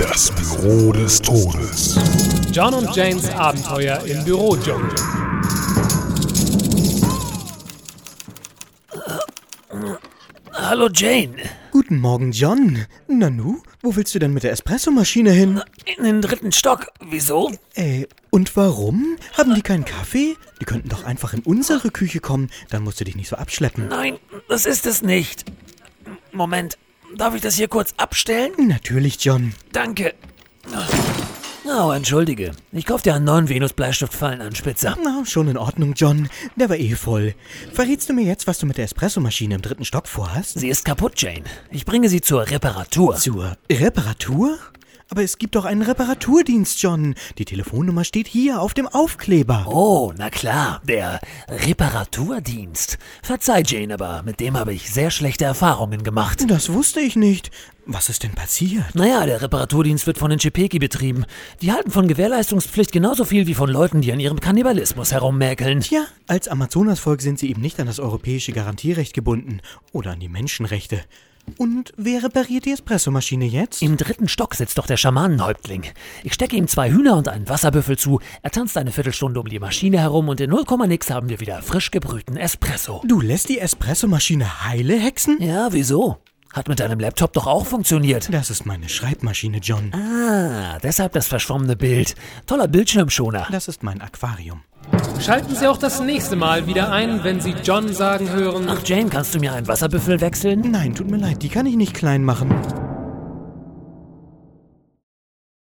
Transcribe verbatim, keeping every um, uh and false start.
Das Büro des Todes. John und Janes Abenteuer im Bürodschungel. Hallo Jane. Guten Morgen, John. Nanu, wo willst du denn mit der Espressomaschine hin? In den dritten Stock. Wieso? Äh, und warum? Haben die keinen Kaffee? Die könnten doch einfach in unsere Küche kommen, dann musst du dich nicht so abschleppen. Nein, das ist es nicht. Moment, darf ich das hier kurz abstellen? Natürlich, John. Danke. Oh, entschuldige. Ich kauf dir einen neuen Venus-Bleistiftfallenanspitzer. Na, schon in Ordnung, John. Der war eh voll. Verrätst du mir jetzt, was du mit der Espressomaschine im dritten Stock vorhast? Sie ist kaputt, Jane. Ich bringe sie zur Reparatur. Zur Reparatur? Aber es gibt doch einen Reparaturdienst, John. Die Telefonnummer steht hier auf dem Aufkleber. Oh, na klar, der Reparaturdienst. Verzeih, Jane, aber mit dem habe ich sehr schlechte Erfahrungen gemacht. Das wusste ich nicht. Was ist denn passiert? Naja, der Reparaturdienst wird von den Chepeki betrieben. Die halten von Gewährleistungspflicht genauso viel wie von Leuten, die an ihrem Kannibalismus herummäkeln. Tja, als Amazonasvolk sind sie eben nicht an das europäische Garantierecht gebunden oder an die Menschenrechte. Und wer repariert die Espressomaschine jetzt? Im dritten Stock sitzt doch der Schamanenhäuptling. Ich stecke ihm zwei Hühner und einen Wasserbüffel zu. Er tanzt eine Viertelstunde um die Maschine herum und in null Komma nix haben wir wieder frisch gebrühten Espresso. Du lässt die Espressomaschine heile hexen? Ja, wieso? Hat mit deinem Laptop doch auch funktioniert. Das ist meine Schreibmaschine, John. Ah, deshalb das verschwommene Bild. Toller Bildschirmschoner. Das ist mein Aquarium. Schalten Sie auch das nächste Mal wieder ein, wenn Sie John sagen hören: Ach, Jane, kannst du mir einen Wasserbüffel wechseln? Nein, tut mir leid, die kann ich nicht klein machen.